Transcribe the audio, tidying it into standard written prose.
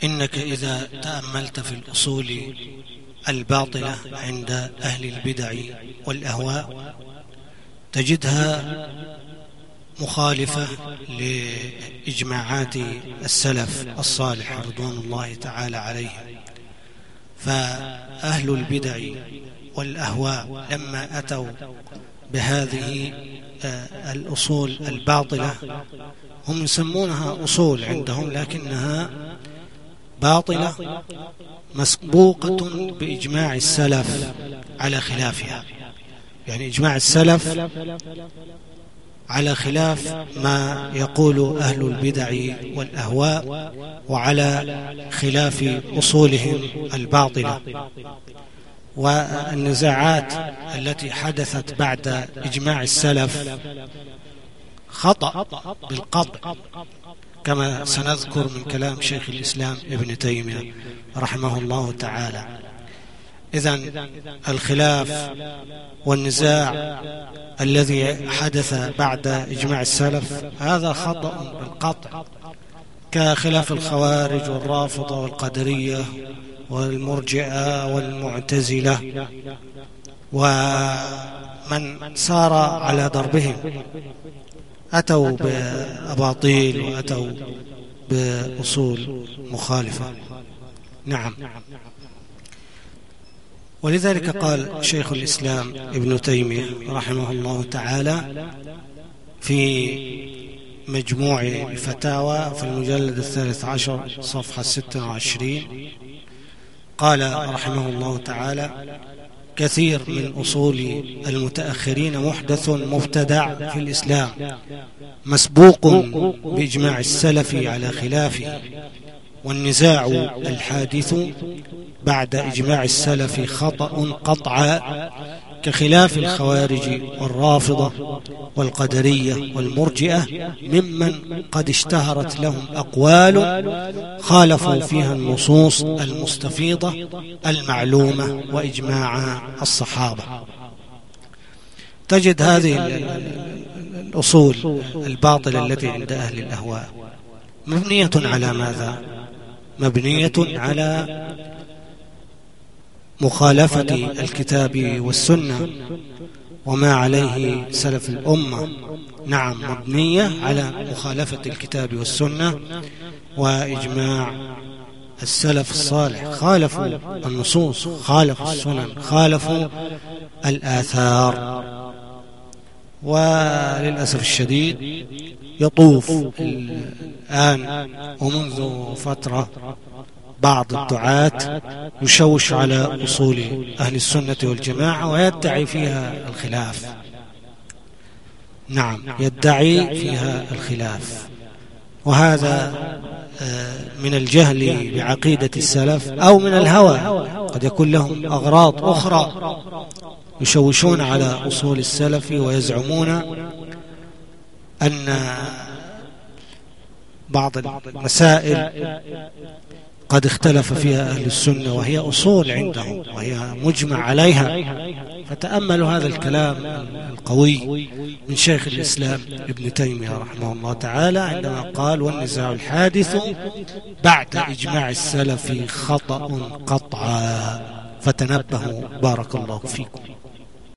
إنك إذا تأملت في الأصول الباطلة عند أهل البدع والأهواء تجدها مخالفة لإجماعات السلف الصالح رضوان الله تعالى عليهم. فأهل البدع والأهواء لما أتوا بهذه الأصول الباطلة هم يسمونها أصول عندهم، لكنها باطلة مسبوقة بإجماع السلف على خلافها. يعني إجماع السلف على خلاف ما يقول أهل البدع والأهواء وعلى خلاف أصولهم الباطلة. والنزاعات التي حدثت بعد إجماع السلف خطأ بالقطع، كما سنذكر من كلام شيخ الإسلام ابن تيمية رحمه الله تعالى. إذن الخلاف والنزاع الذي حدث بعد إجماع السلف هذا خطأ بالقطع، كخلاف الخوارج والرافضة والقدرية والمرجئة والمعتزلة ومن سار على دربهم، أتوا بأباطيل وأتوا بأصول مخالفة. نعم. ولذلك قال شيخ الإسلام ابن تيمية رحمه الله تعالى في مجموع الفتاوى في المجلد 13 صفحة 26 قال رحمه الله تعالى: كثير من أصول المتأخرين محدث مبتدع في الإسلام مسبوق بإجماع السلف على خلافه، والنزاع الحادث بعد إجماع السلف خطأ قطعا، كخلاف الخوارج والرافضة والقدرية والمرجئة ممن قد اشتهرت لهم أقوال خالفوا فيها النصوص المستفيضة المعلومة وإجماع الصحابة. تجد هذه الأصول الباطلة التي عند أهل الأهواء مبنية على ماذا؟ مبنية على مخالفة الكتاب والسنة وما عليه سلف الأمة. نعم، مبنية على مخالفة الكتاب والسنة وإجماع السلف الصالح، خالفوا النصوص، خالفوا السنن، خالفوا الآثار. وللأسف الشديد يطوف الآن ومنذ فترة بعض الدعاة يشوش على أصول أهل السنة والجماعة ويدعي فيها الخلاف. نعم، يدعي فيها الخلاف، وهذا من الجهل بعقيدة السلف أو من الهوى. قد يكون لهم أغراض أخرى يشوشون على أصول السلف ويزعمون أن بعض المسائل قد اختلف فيها أهل السنة وهي أصول عندهم وهي مجمع عليها. فتأملوا هذا الكلام القوي من شيخ الإسلام ابن تيمية رحمه الله تعالى عندما قال: والنزاع الحادث بعد إجماع السلف خطأ قطعا. فتنبهوا، بارك الله فيكم.